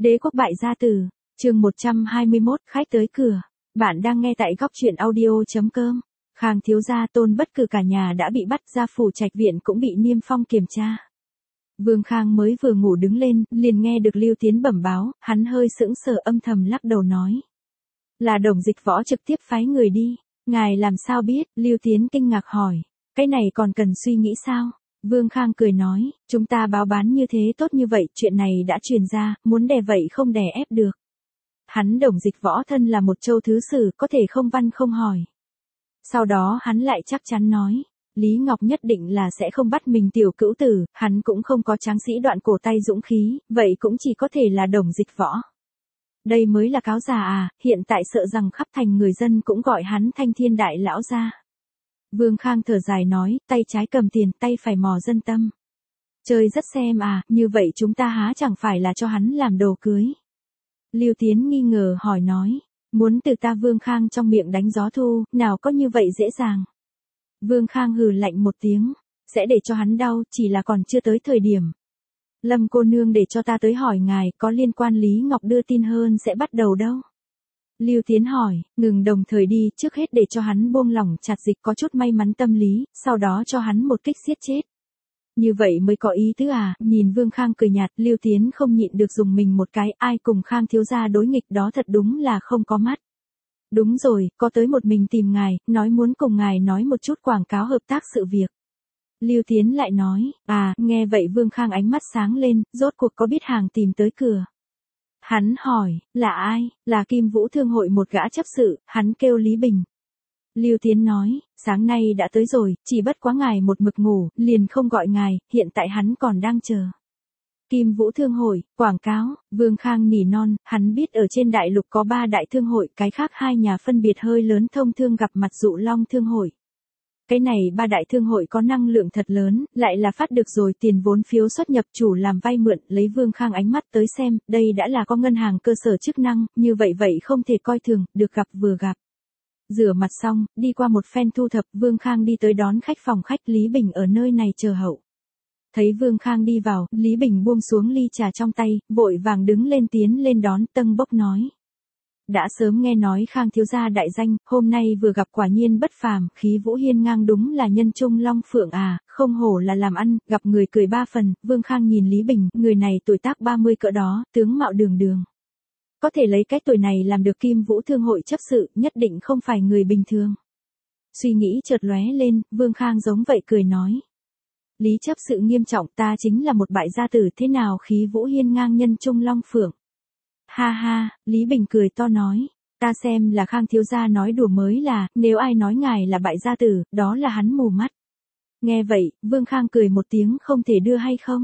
Đế quốc bại gia tử, chương 121, khách tới cửa. Bạn đang nghe tại góc truyện audio.com. Khang thiếu gia Tôn Bất Cử cả nhà đã bị bắt, ra phủ trạch viện cũng bị niêm phong kiểm tra. Vương Khang mới vừa ngủ đứng lên, liền nghe được Lưu Tiến bẩm báo, hắn hơi sững sờ âm thầm lắc đầu nói. Là Đồng Dịch Võ trực tiếp phái người đi, ngài làm sao biết? Lưu Tiến kinh ngạc hỏi, cái này còn cần suy nghĩ sao? Vương Khang cười nói, chúng ta báo bán như thế tốt như vậy, chuyện này đã truyền ra, muốn đè vậy không đè ép được. Hắn Đồng Dịch Võ thân là một châu thứ sử, có thể không văn không hỏi. Sau đó hắn lại chắc chắn nói, Lý Ngọc nhất định là sẽ không bắt mình tiểu cữu tử, hắn cũng không có tráng sĩ đoạn cổ tay dũng khí, vậy cũng chỉ có thể là Đồng Dịch Võ. Đây mới là cáo già à, hiện tại sợ rằng khắp thành người dân cũng gọi hắn Thanh Thiên Đại Lão gia. Vương Khang thở dài nói, tay trái cầm tiền, tay phải mò dân tâm. Chơi rất xem à, như vậy chúng ta há chẳng phải là cho hắn làm đồ cưới. Lưu Tiến nghi ngờ hỏi nói, muốn từ ta Vương Khang trong miệng đánh gió thu, nào có như vậy dễ dàng. Vương Khang hừ lạnh một tiếng, sẽ để cho hắn đau, chỉ là còn chưa tới thời điểm. Lâm cô nương để cho ta tới hỏi ngài, có liên quan Lý Ngọc đưa tin hơn sẽ bắt đầu đâu. Lưu Tiến hỏi, ngừng đồng thời đi, trước hết để cho hắn buông lỏng chặt dịch có chút may mắn tâm lý, sau đó cho hắn một kích giết chết. Như vậy mới có ý tứ à, nhìn Vương Khang cười nhạt, Lưu Tiến không nhịn được dùng mình một cái, ai cùng Khang thiếu gia đối nghịch đó thật đúng là không có mắt. Đúng rồi, có tới một mình tìm ngài, nói muốn cùng ngài nói một chút quảng cáo hợp tác sự việc. Lưu Tiến lại nói, nghe vậy Vương Khang ánh mắt sáng lên, rốt cuộc có biết hàng tìm tới cửa. Hắn hỏi, là ai? Là Kim Vũ Thương hội một gã chấp sự, hắn kêu Lý Bình. Lưu Tiến nói, sáng nay đã tới rồi, chỉ bất quá ngài một mực ngủ, liền không gọi ngài, hiện tại hắn còn đang chờ. Kim Vũ Thương hội, quảng cáo, Vương Khang nỉ non, hắn biết ở trên đại lục có 3 đại thương hội, cái khác 2 nhà phân biệt hơi lớn thông thương gặp mặt Dụ Long Thương hội. Cái này 3 đại thương hội có năng lượng thật lớn, lại là phát được rồi tiền vốn phiếu xuất nhập chủ làm vay mượn, lấy Vương Khang ánh mắt tới xem, đây đã là có ngân hàng cơ sở chức năng, như vậy không thể coi thường, được gặp vừa gặp. Rửa mặt xong, đi qua một phen thu thập, Vương Khang đi tới đón khách phòng khách, Lý Bình ở nơi này chờ hậu. Thấy Vương Khang đi vào, Lý Bình buông xuống ly trà trong tay, vội vàng đứng lên tiến lên đón, tâng bốc nói. Đã sớm nghe nói Khang thiếu gia đại danh, hôm nay vừa gặp quả nhiên bất phàm, khí vũ hiên ngang đúng là nhân trung long phượng à, không hổ là làm ăn, gặp người cười 3 phần. Vương Khang nhìn Lý Bình, người này tuổi tác 30 cỡ đó, tướng mạo đường đường. Có thể lấy cái tuổi này làm được Kim Vũ Thương hội chấp sự, nhất định không phải người bình thường. Suy nghĩ chợt lóe lên, Vương Khang giống vậy cười nói. Lý chấp sự nghiêm trọng, ta chính là một bại gia tử, thế nào khí vũ hiên ngang nhân trung long phượng. Ha ha, Lý Bình cười to nói, ta xem là Khang thiếu gia nói đùa mới là, nếu ai nói ngài là bại gia tử, đó là hắn mù mắt. Nghe vậy, Vương Khang cười một tiếng, không thể đưa hay không.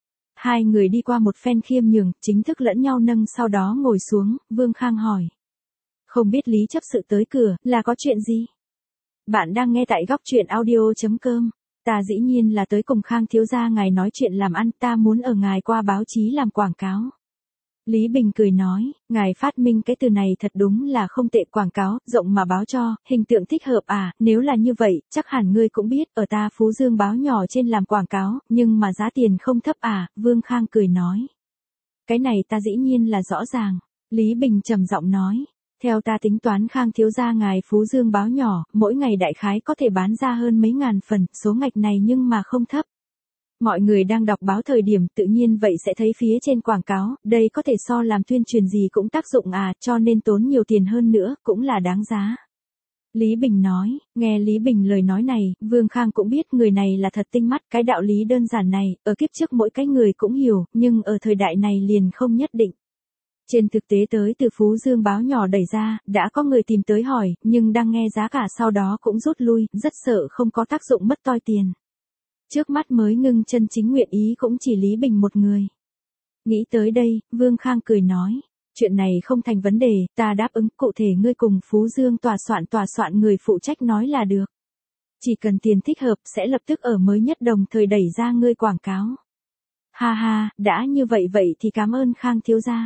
Hai người đi qua một phen khiêm nhường, chính thức lẫn nhau nâng, sau đó ngồi xuống, Vương Khang hỏi. Không biết Lý chấp sự tới cửa, là có chuyện gì? Bạn đang nghe tại góc truyện audio.com. Ta dĩ nhiên là tới cùng Khang thiếu gia ngài nói chuyện làm ăn, ta muốn ở ngài qua báo chí làm quảng cáo. Lý Bình cười nói, ngài phát minh cái từ này thật đúng là không tệ, quảng cáo, rộng mà báo cho, hình tượng thích hợp à, nếu là như vậy, chắc hẳn ngươi cũng biết, ở ta Phú Dương báo nhỏ trên làm quảng cáo, nhưng mà giá tiền không thấp à, Vương Khang cười nói. Cái này ta dĩ nhiên là rõ ràng, Lý Bình trầm giọng nói. Theo ta tính toán Khang thiếu gia ngài Phú Dương báo nhỏ, mỗi ngày đại khái có thể bán ra hơn mấy ngàn phần, số ngạch này nhưng mà không thấp. Mọi người đang đọc báo thời điểm tự nhiên vậy sẽ thấy phía trên quảng cáo, đây có thể so làm tuyên truyền gì cũng tác dụng à, cho nên tốn nhiều tiền hơn nữa, cũng là đáng giá. Lý Bình nói, nghe Lý Bình lời nói này, Vương Khang cũng biết người này là thật tinh mắt, cái đạo lý đơn giản này, ở kiếp trước mỗi cái người cũng hiểu, nhưng ở thời đại này liền không nhất định. Trên thực tế tới từ Phú Dương báo nhỏ đẩy ra, đã có người tìm tới hỏi, nhưng đang nghe giá cả sau đó cũng rút lui, rất sợ không có tác dụng mất toi tiền. Trước mắt mới ngưng chân chính nguyện ý cũng chỉ Lý Bình một người. Nghĩ tới đây, Vương Khang cười nói, chuyện này không thành vấn đề, ta đáp ứng, cụ thể ngươi cùng Phú Dương tòa soạn người phụ trách nói là được. Chỉ cần tiền thích hợp sẽ lập tức ở mới nhất đồng thời đẩy ra ngươi quảng cáo. Ha ha, đã như vậy thì cảm ơn Khang thiếu gia.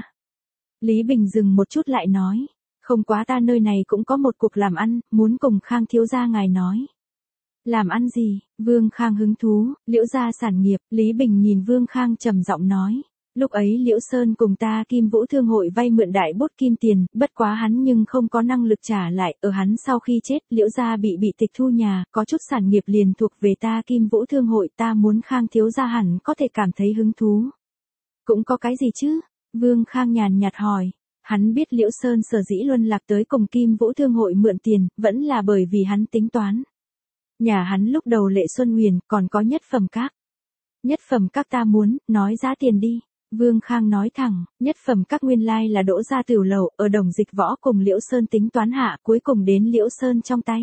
Lý Bình dừng một chút lại nói, không quá ta nơi này cũng có một cuộc làm ăn, muốn cùng Khang thiếu gia ngài nói. Làm ăn gì? Vương Khang hứng thú, Liễu gia sản nghiệp, Lý Bình nhìn Vương Khang trầm giọng nói. Lúc ấy Liễu Sơn cùng ta Kim Vũ Thương hội vay mượn đại bút kim tiền, bất quá hắn nhưng không có năng lực trả lại, ở hắn sau khi chết, Liễu gia bị tịch thu nhà, có chút sản nghiệp liền thuộc về ta Kim Vũ Thương hội, ta muốn Khang thiếu gia hẳn có thể cảm thấy hứng thú. Cũng có cái gì chứ? Vương Khang nhàn nhạt hỏi. Hắn biết Liễu Sơn sở dĩ luân lạc tới cùng Kim Vũ Thương hội mượn tiền, vẫn là bởi vì hắn tính toán. Nhà hắn lúc đầu Lệ Xuân Huyền, còn có nhất phẩm các. Nhất phẩm các ta muốn, nói giá tiền đi. Vương Khang nói thẳng, nhất phẩm các nguyên lai là Đỗ gia tiểu lầu, ở Đồng Dịch Võ cùng Liễu Sơn tính toán hạ, cuối cùng đến Liễu Sơn trong tay.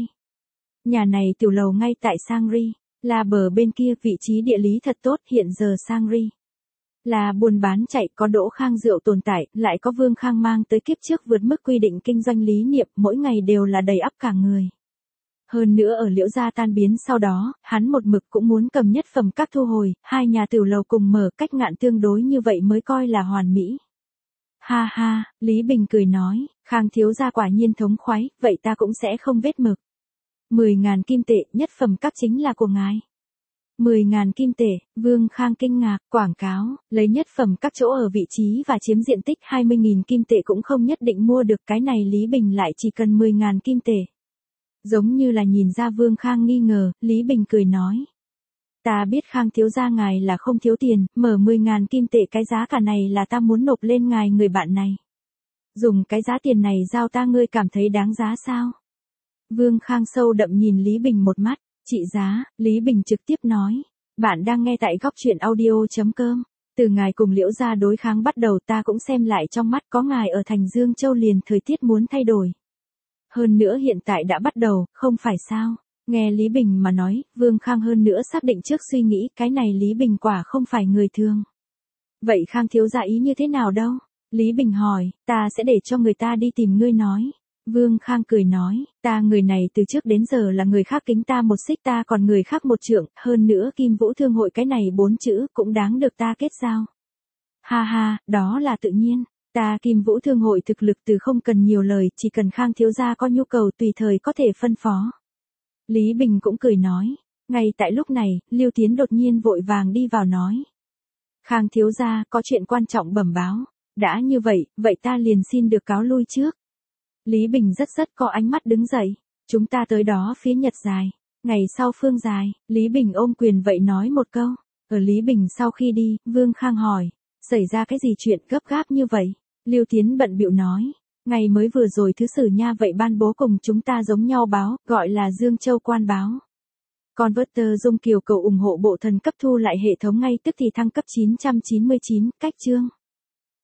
Nhà này tiểu lầu ngay tại Sangri, là bờ bên kia, vị trí địa lý thật tốt, hiện giờ Sangri là buôn bán chạy, có Đỗ Khang rượu tồn tại, lại có Vương Khang mang tới kiếp trước vượt mức quy định kinh doanh lý niệm, mỗi ngày đều là đầy ắp cả người. Hơn nữa ở Liễu gia tan biến sau đó, hắn một mực cũng muốn cầm nhất phẩm các thu hồi, hai nhà tiểu lầu cùng mở, cách ngạn tương đối như vậy mới coi là hoàn mỹ. Ha ha, Lý Bình cười nói, Khang thiếu gia quả nhiên thống khoái, vậy ta cũng sẽ không vết mực. 10.000 kim tệ, nhất phẩm các chính là của ngài. 10.000 kim tệ, Vương Khang kinh ngạc, quảng cáo, lấy nhất phẩm các chỗ ở vị trí và chiếm diện tích 20.000 kim tệ cũng không nhất định mua được, cái này Lý Bình lại chỉ cần 10.000 kim tệ. Giống như là nhìn ra Vương Khang nghi ngờ, Lý Bình cười nói. Ta biết Khang thiếu gia ngài là không thiếu tiền, mở 10.000 kim tệ cái giá cả này là ta muốn nộp lên ngài người bạn này. Dùng cái giá tiền này giao ta, ngươi cảm thấy đáng giá sao? Vương Khang sâu đậm nhìn Lý Bình một mắt, trị giá, Lý Bình trực tiếp nói. Bạn đang nghe tại góc truyện audio.com. Từ ngài cùng Liễu gia đối kháng bắt đầu ta cũng xem lại trong mắt, có ngài ở thành Dương Châu liền thời tiết muốn thay đổi. Hơn nữa hiện tại đã bắt đầu, không phải sao? Nghe Lý Bình mà nói, Vương Khang hơn nữa xác định trước suy nghĩ, cái này Lý Bình quả không phải người thường. Vậy Khang thiếu gia ý như thế nào đâu? Lý Bình hỏi, ta sẽ để cho người ta đi tìm ngươi nói. Vương Khang cười nói, ta người này từ trước đến giờ là người khác kính ta một xích, ta còn người khác một trượng, hơn nữa Kim Vũ Thương hội cái này 4 chữ cũng đáng được ta kết giao. Ha ha, đó là tự nhiên. Ta Kim Vũ Thương hội thực lực từ không cần nhiều lời, chỉ cần Khang thiếu gia có nhu cầu tùy thời có thể phân phó. Lý Bình cũng cười nói. Ngay tại lúc này, Lưu Tiến đột nhiên vội vàng đi vào nói. Khang thiếu gia có chuyện quan trọng bẩm báo. Đã như vậy, vậy ta liền xin được cáo lui trước. Lý Bình rất có ánh mắt đứng dậy. Chúng ta tới đó phía Nhật Dài. Ngày sau Phương Dài, Lý Bình ôm quyền vậy nói một câu. Ở Lý Bình sau khi đi, Vương Khang hỏi. Xảy ra cái gì chuyện gấp gáp như vậy? Lưu Tiến bận bịu nói. Ngày mới vừa rồi thứ sử nha vậy ban bố cùng chúng ta giống nhau báo, gọi là Dương Châu Quan báo. Converter Dung Kiều cầu ủng hộ bộ thần cấp thu lại hệ thống ngay tức thì thăng cấp 999, cách chương.